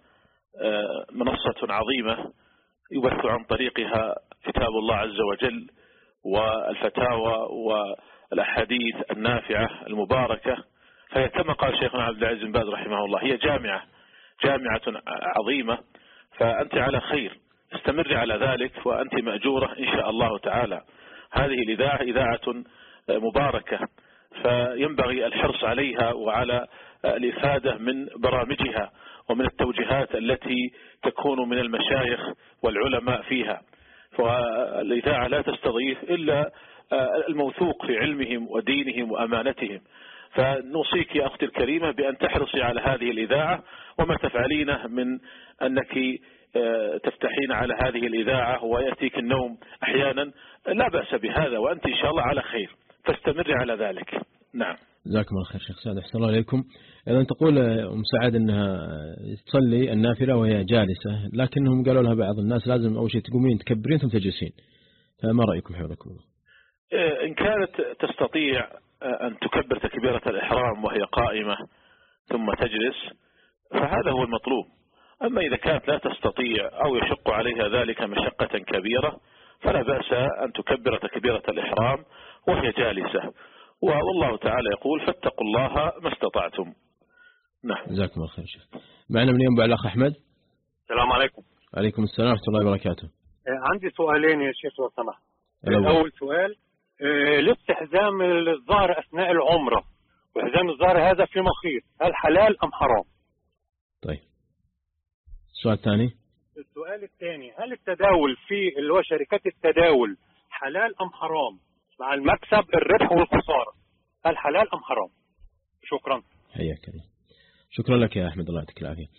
منصة عظيمة يبث عن طريقها كتاب الله عز وجل والفتاوى والأحاديث النافعة المباركة. فهي كما قال شيخنا عبد العزيز بن باز رحمه الله هي جامعة جامعة عظيمة، فأنت على خير، استمر على ذلك وأنت مأجورة إن شاء الله تعالى. هذه الإذاعة إذاعة مباركة، فينبغي الحرص عليها وعلى الإفادة من برامجها ومن التوجيهات التي تكون من المشايخ والعلماء فيها. فالإذاعة لا تستضيف إلا الموثوق في علمهم ودينهم وأمانتهم. فنوصيك يا أختي الكريمة بأن تحرصي على هذه الإذاعة، وما تفعلينه من أنك تفتحين على هذه الإذاعة ويأتيك النوم أحيانا لا بأس بهذا، وأنت إن شاء الله على خير، فاستمري على ذلك. نعم. جزاكم الله خير شيخ سعد، أحسن الله إليكم. إذا تقول أم سعد أنها تصلي النافلة وهي جالسة، لكنهم قالوا لها بعض الناس لازم أول شيء تقومين تكبرين ثم تجلسين، فما رأيكم حولكم؟ إن كانت تستطيع أن تكبر تكبيرة الإحرام وهي قائمة ثم تجلس فهذا هو المطلوب. أما إذا كانت لا تستطيع أو يشق عليها ذلك مشقة كبيرة فلا بأس أن تكبر تكبيرة الإحرام وهي جالسة، والله تعالى يقول فاتقوا الله ما استطعتم. نعم. جزاكم الله خير شيخ. معنا من ينبع الأخ أحمد. السلام عليكم. عليكم السلام ورحمة الله وبركاته. عندي سؤالين يا شيخ لو سمحت. أول سؤال، لبس حزام الظهر أثناء العمرة وحزام الظهر هذا في مخيط، هل حلال أم حرام؟ طيب. السؤال الثاني. السؤال الثاني، هل التداول في اللي هو شركات التداول حلال أم حرام؟ مع المكسب الربح والخسارة، هل حلال أم حرام؟ شكرا. حياك الله. شكرا لك يا أحمد، الله يعطيك العافية.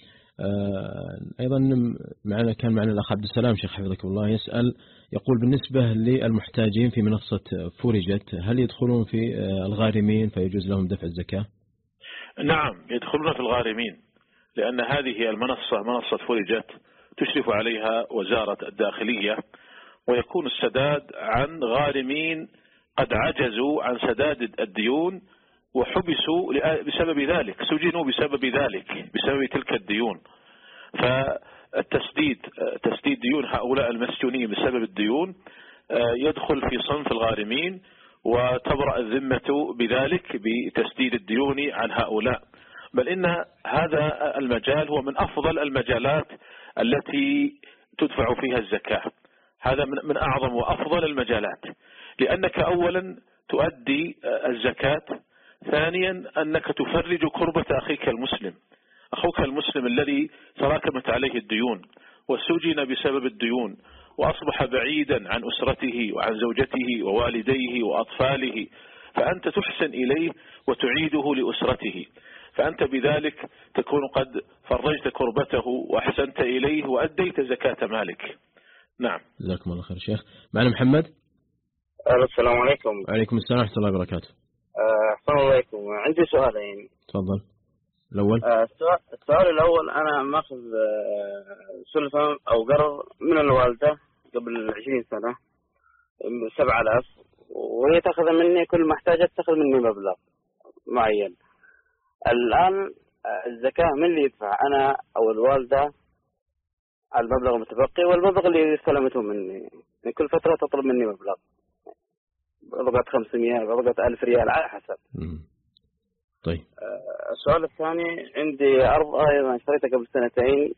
آه أيضا معنا كان معنا الأخ عبد السلام شيخ حفظك الله يسأل، يقول بالنسبة للمحتاجين في منصة فورجت هل يدخلون في الغارمين فيجوز لهم دفع الزكاة؟ نعم يدخلون في الغارمين، لأن هذه المنصة منصة فورجت تشرف عليها وزارة الداخلية، ويكون السداد عن غارمين قد عجزوا عن سداد الديون وحبسوا بسبب ذلك، سجنوا بسبب ذلك، بسبب تلك الديون. فالتسديد تسديد ديون هؤلاء المسجونين بسبب الديون يدخل في صنف الغارمين، وتبرأ الذمة بذلك بتسديد الديون عن هؤلاء. بل إن هذا المجال هو من أفضل المجالات التي تدفع فيها الزكاة، هذا من أعظم وأفضل المجالات، لأنك أولا تؤدي الزكاة، ثانيا أنك تفرج كربة أخيك المسلم، أخوك المسلم الذي تراكمت عليه الديون وسجن بسبب الديون وأصبح بعيدا عن أسرته وعن زوجته ووالديه وأطفاله، فأنت تحسن إليه وتعيده لأسرته، فأنت بذلك تكون قد فرجت كربته وأحسنت إليه وأديت زكاة مالك. نعم. جزاكم الله خير شيخ. معنا محمد. السلام عليكم. وعليكم السلام ورحمة الله وبركاته. أحسن الله عليكم. عندي سؤالين. تفضل. الأول. السؤال الأول، أنا ماخذ سلفة أو قرض من الوالدة قبل عشرين سنة سبعة آلاف، وهي تأخذ مني كل ما احتاجت تأخذ مني مبلغ معين. الآن الزكاة من اللي يدفع، أنا أو الوالدة، المبلغ المتبقي والمبلغ اللي استلمته مني؟ من كل فترة تطلب مني مبلغ، بقت خمسمائة بقت ألف ريال على حسب. طيب. السؤال الثاني، عندي أرض أيضا اشتريتها قبل سنتين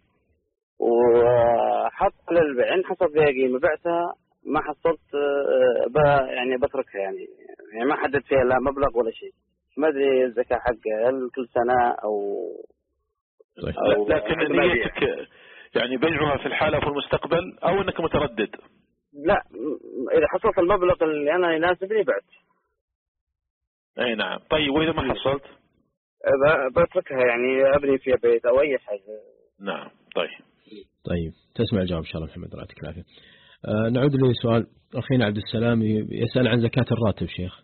وحط للبيع، حصل فيها قيمة، بعتها ما حصلت يعني بتركها، يعني يعني ما حدد فيها لا مبلغ ولا شيء، ما أدري الزكاة حقها هل كل سنة أو, طيب. أو لكن نيتك يعني بيعها في الحالة في المستقبل أو أنك متردد؟ لا، إذا حصلت المبلغ اللي أنا يناسبني بعت. أي نعم. طيب وإذا ما حصلت؟ بتركها يعني أبني فيها بيت أو أي حاجة. نعم. طيب طيب تسمع الجواب إن شاء الله محمد، يعطيك العافية. آه نعود لسؤال أخينا عبد السلام يسأل عن زكاة الراتب شيخ.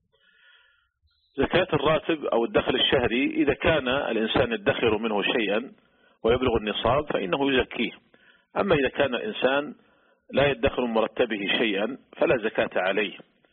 زكاة الراتب أو الدخل الشهري إذا كان الإنسان يدخر منه شيئا ويبلغ النصاب فإنه يزكيه. أما إذا كان الإنسان لا يدخر من مرتبه شيئا فلا زكاة عليه.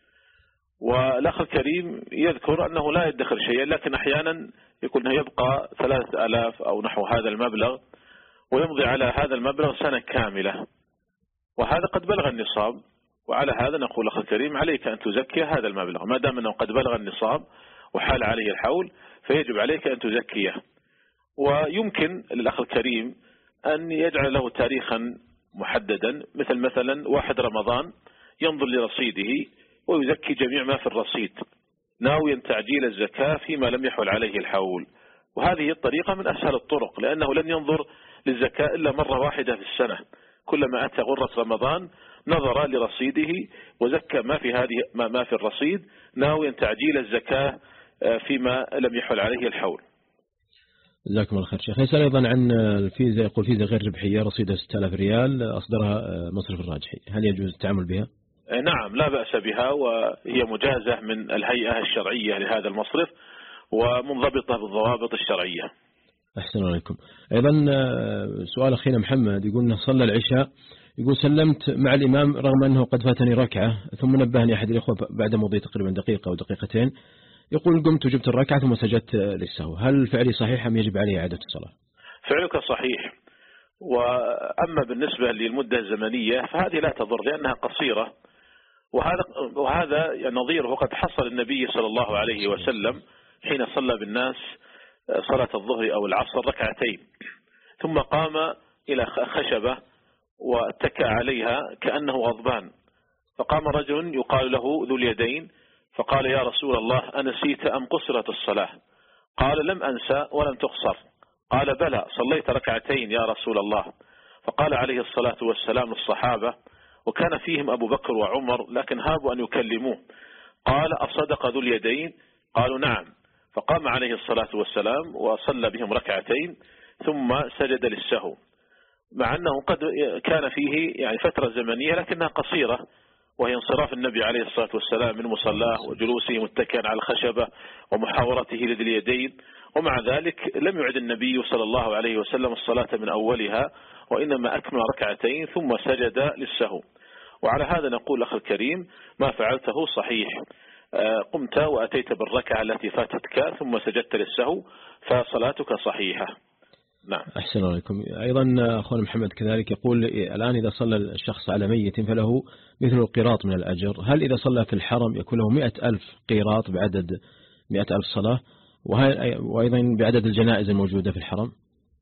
والأخ الكريم يذكر أنه لا يدخر شيئا، لكن أحيانا يكون يبقى ثلاثة آلاف أو نحو هذا المبلغ ويمضي على هذا المبلغ سنة كاملة، وهذا قد بلغ النصاب. وعلى هذا نقول أخ الكريم عليك أن تزكي هذا المبلغ ما دام أنه قد بلغ النصاب وحال عليه الحول، فيجب عليك أن تزكيه. ويمكن للأخ الكريم أن يجعل له تاريخا محددا، مثل مثلا واحد رمضان ينظر لرصيده ويزكي جميع ما في الرصيد ناويا تعجيل الزكاة فيما لم يحول عليه الحول. وهذه الطريقة من أسهل الطرق، لأنه لن ينظر للزكاة إلا مرة واحدة في السنة، كلما أتى غرة رمضان نظر لرصيده وزكى ما في هذه ما في الرصيد ناويا تعجيل الزكاة فيما لم يحول عليه الحول. جزاكم الله خير شيخ. يسأل أيضا عن الفيزا، يقول فيزا غير ربحية رصيدها ستة آلاف ريال أصدرها مصرف الراجحي، هل يجوز التعامل بها؟ نعم لا بأس بها، وهي مجازة من الهيئة الشرعية لهذا المصرف ومنضبطة بالضوابط الشرعية. أحسن عليكم. أيضا سؤال أخينا محمد يقول أنه صلى العشاء، يقول سلمت مع الإمام رغم أنه قد فاتني ركعة، ثم نبهني أحد الإخوة بعد مضي تقريبا دقيقة أو دقيقتين، يقول قمت وجبت الركعة ثم سجدت للسهو، هل فعلي صحيح أم يجب علي إعادة الصلاة؟ فعلك صحيح. وأما بالنسبة للمدة الزمنية فهذه لا تضر لأنها قصيرة، وهذا وهذا نظيره قد حصل النبي صلى الله عليه وسلم حين صلى بالناس صلاة الظهر أو العصر ركعتين، ثم قام إلى خشبة واتكى عليها كأنه غضبان، فقام رجل يقال له ذو اليدين فقال يا رسول الله أنسيت أم قصرت الصلاة؟ قال لم أنسى ولم تقصر. قال بلى صليت ركعتين يا رسول الله. فقال عليه الصلاة والسلام للصحابة وكان فيهم أبو بكر وعمر لكن هابوا أن يكلموه، قال أصدق ذو اليدين؟ قالوا نعم. فقام عليه الصلاة والسلام وصلى بهم ركعتين ثم سجد للسهو، مع أنه قد كان فيه يعني فترة زمنية لكنها قصيرة، وهي انصراف النبي عليه الصلاة والسلام من مصلاه وجلوسه متكئا على الخشبة ومحاورته لذي اليدين، ومع ذلك لم يعد النبي صلى الله عليه وسلم الصلاة من أولها، وإنما أكمل ركعتين ثم سجد للسهو. وعلى هذا نقول أخي الكريم ما فعلته صحيح، قمت وأتيت بالركعة التي فاتتك ثم سجدت للسهو فصلاتك صحيحة. نعم. أحسن عليكم. أيضا أخونا محمد كذلك يقول الآن إذا صلى الشخص على ميت فله مثل القيراط من الأجر، هل إذا صلى في الحرم يكون له مئة ألف قيراط بعدد مئة ألف صلاة، وأيضا بعدد الجنائز الموجودة في الحرم؟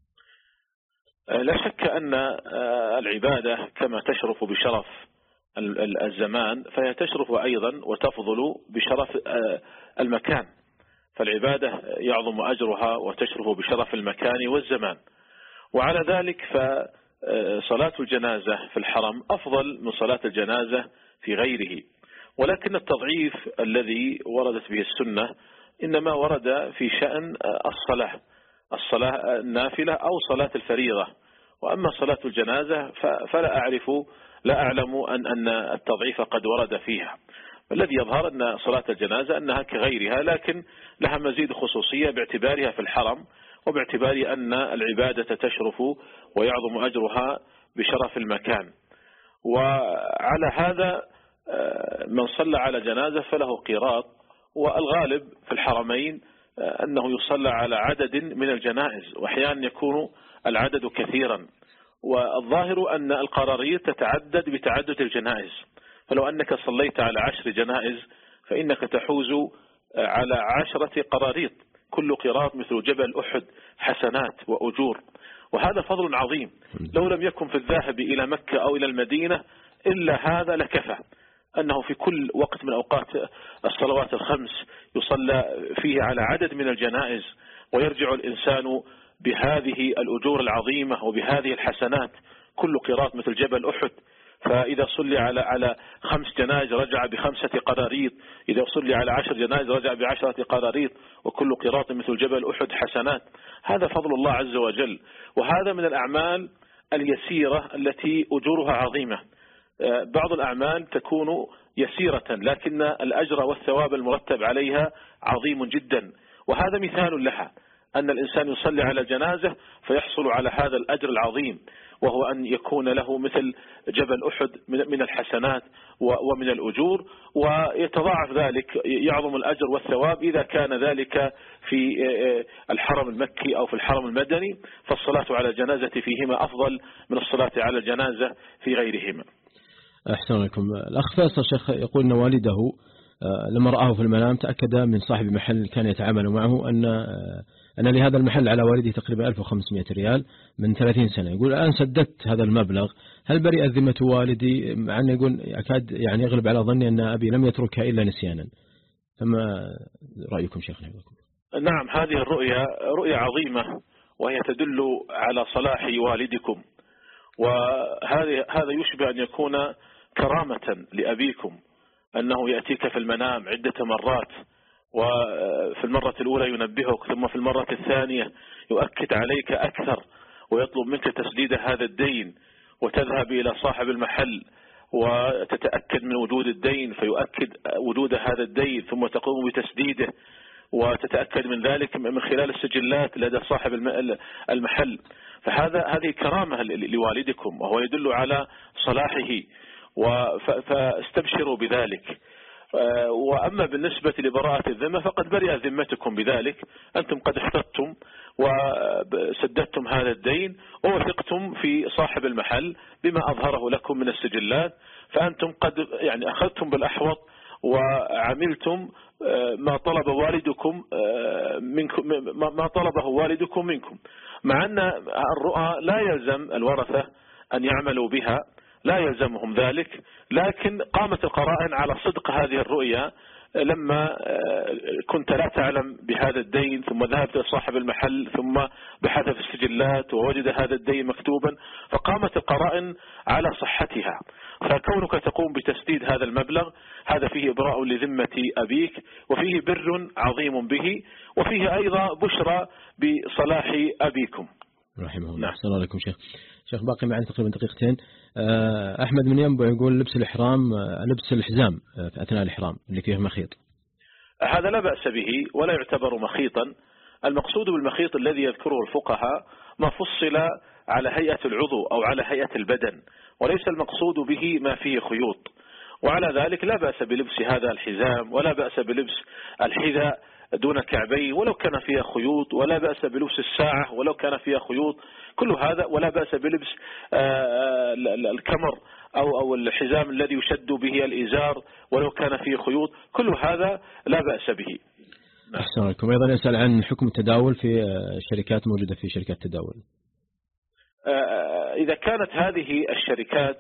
لا شك أن العبادة كما تشرف بشرف الزمان فهي تشرف أيضا وتفضل بشرف المكان، فالعبادة يعظم أجرها وتشرف بشرف المكان والزمان. وعلى ذلك فصلاة الجنازة في الحرم أفضل من صلاة الجنازة في غيره، ولكن التضعيف الذي وردت به السنة إنما ورد في شأن الصلاة الصلاة النافلة أو صلاة الفريضة، وأما صلاة الجنازة فلا أعرف لا أعلم أن أن التضعيف قد ورد فيها. الذي يظهر أن صلاة الجنازة أنها كغيرها، لكن لها مزيد خصوصية باعتبارها في الحرم وباعتبار أن العبادة تشرف ويعظم أجرها بشرف المكان. وعلى هذا من صلى على جنازة فله قيراط، والغالب في الحرمين أنه يصلى على عدد من الجنائز، وأحيانا يكون العدد كثيرا، والظاهر أن القراريط تتعدد بتعدد الجنائز، فلو أنك صليت على عشر جنائز فإنك تحوز على عشرة قراريط، كل قراط مثل جبل أحد حسنات وأجور، وهذا فضل عظيم. لو لم يكن في الذاهب إلى مكة أو إلى المدينة إلا هذا لكفى، أنه في كل وقت من أوقات الصلوات الخمس يصلى فيه على عدد من الجنائز، ويرجع الإنسان بهذه الأجور العظيمة وبهذه الحسنات كل قراط مثل جبل أحد. فإذا صلي على على خمس جنائز رجع بخمسة قراريط، إذا صلي على عشر جنائز رجع بعشرة قراريط، وكل قراط مثل جبل أحد حسنات. هذا فضل الله عز وجل، وهذا من الأعمال اليسيرة التي أجورها عظيمة. بعض الأعمال تكون يسيرة لكن الأجر والثواب المرتب عليها عظيم جدا، وهذا مثال لها، أن الإنسان يصلي على جنازة فيحصل على هذا الأجر العظيم، وهو أن يكون له مثل جبل أحد من الحسنات ومن الأجور، ويتضاعف ذلك، يعظم الأجر والثواب إذا كان ذلك في الحرم المكي أو في الحرم المدني، فالصلاة على الجنازة فيهما أفضل من الصلاة على الجنازة في غيرهما. أحسن لكم. الأخ فيصل شيخ يقول أن والده لما رآه في المنام تأكد من صاحب محل كان يتعامل معه أن أن لهذا المحل على والدي تقريبا ألف وخمسمائة ريال من ثلاثين سنة. يقول الآن سددت هذا المبلغ، هل برئت ذمة والدي؟ مع أنه يقول أكاد يعني يغلب على ظني أن أبي لم يتركها إلا نسيانا. فما رأيكم شيخنا؟ نعم، هذه الرؤية رؤية عظيمة، وهي تدل على صلاح والدكم، وهذا هذا يشبه أن يكون كرامة لأبيكم، أنه يأتيك في المنام عدة مرات، وفي المرة الأولى ينبهك، ثم في المرة الثانية يؤكد عليك أكثر ويطلب منك تسديد هذا الدين، وتذهب إلى صاحب المحل وتتأكد من وجود الدين فيؤكد وجود هذا الدين، ثم تقوم بتسديده وتتأكد من ذلك من خلال السجلات لدى صاحب المحل. فهذا هذه كرامة لوالدكم، وهو يدل على صلاحه، فاستبشروا بذلك. وأما بالنسبة لبراءة الذمة فقد برئت ذمتكم بذلك، أنتم قد احتطتم وسددتم هذا الدين ووثقتم في صاحب المحل بما أظهره لكم من السجلات، فأنتم قد يعني أخذتم بالأحوط وعملتم ما طلب والدكم منكم، ما طلبه والدكم منكم، مع أن الرؤى لا يلزم الورثة أن يعملوا بها، لا يلزمهم ذلك، لكن قامت القرائن على صدق هذه الرؤيا لما كنت لا تعلم بهذا الدين، ثم ذهبت لصاحب المحل ثم بحث في السجلات ووجد هذا الدين مكتوبا، فقامت القرائن على صحتها. فكونك تقوم بتسديد هذا المبلغ هذا فيه إبراء لذمة أبيك، وفيه بر عظيم به، وفيه أيضا بشرى بصلاح أبيكم رحمه الله. أحسن الله لكم شيخ. شيخ باقي معنا تقريبا دقيقتين. أحمد من ينبع يقول لبس الإحرام، لبس الحزام في أثناء الإحرام اللي فيه مخيط، هذا لا بأس به ولا يعتبر مخيطا. المقصود بالمخيط الذي يذكره الفقهاء ما فصل على هيئة العضو أو على هيئة البدن، وليس المقصود به ما فيه خيوط. وعلى ذلك لا بأس بلبس هذا الحزام، ولا بأس بلبس الحذاء دون كعبين ولو كان فيها خيوط، ولا بأس بلبس الساعة ولو كان فيها خيوط، كل هذا، ولا بأس بلبس الكمر أو أو الحزام الذي يشد به الإزار ولو كان فيه خيوط، كل هذا لا بأس به. أحسن لكم. أيضا يسأل عن حكم التداول في شركات موجودة في شركات التداول. إذا كانت هذه الشركات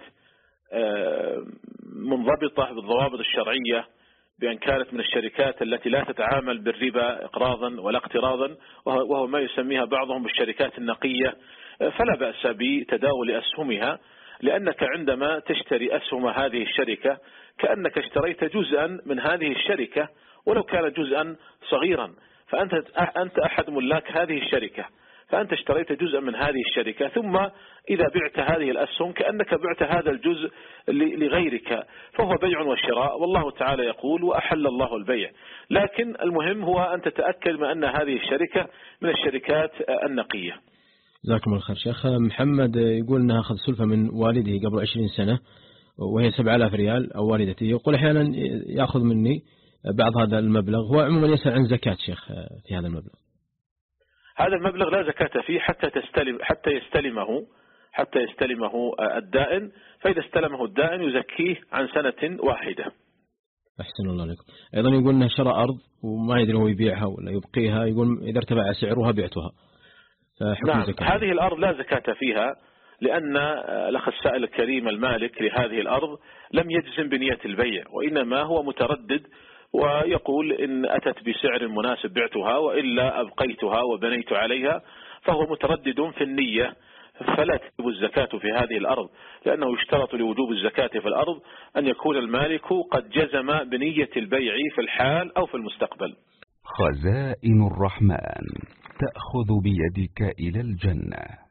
منضبطة بالضوابط الشرعية، بأن كانت من الشركات التي لا تتعامل بالربا إقراضا ولا اقتراضا، وهو ما يسميها بعضهم بالشركات النقية، فلا بأس بتداول أسهمها، لأنك عندما تشتري أسهم هذه الشركة كأنك اشتريت جزءا من هذه الشركة ولو كان جزءا صغيرا، فأنت أنت أحد ملاك هذه الشركة، فأنت اشتريت جزءا من هذه الشركة، ثم إذا بعت هذه الأسهم كأنك بعت هذا الجزء لغيرك، فهو بيع وشراء، والله تعالى يقول وأحل الله البيع. لكن المهم هو أن تتأكد من أن هذه الشركة من الشركات النقية. جزاكم الله خير. شيخ محمد يقول أنها أخذ سلفة من والده قبل عشرين سنة وهي سبعة آلاف ريال، أو والدته يقول أحيانا يأخذ مني بعض هذا المبلغ، هو عموما يسأل عن زكاة شيخ في هذا المبلغ. هذا المبلغ لا زكاة فيه حتى تستلم حتى يستلمه حتى يستلمه الدائن، فإذا استلمه الدائن يزكيه عن سنة واحدة. أحسن الله لكم. أيضا يقول أنه شرى أرض وما يدري هو يبيعها ولا يبقيها، يقول إذا ارتفع سعرها بعتها. نعم، هذه الأرض لا زكاة فيها، لأن الأخ السائل الكريم المالك لهذه الأرض لم يجزم بنية البيع، وإنما هو متردد ويقول إن أتت بسعر مناسب بعتها، وإلا أبقيتها وبنيت عليها، فهو متردد في النية، فلا تجب الزكاة في هذه الأرض، لأنه يشترط لوجوب الزكاة في الأرض أن يكون المالك قد جزم بنية البيع في الحال أو في المستقبل. خزائن الرحمن تأخذ بيدك إلى الجنة.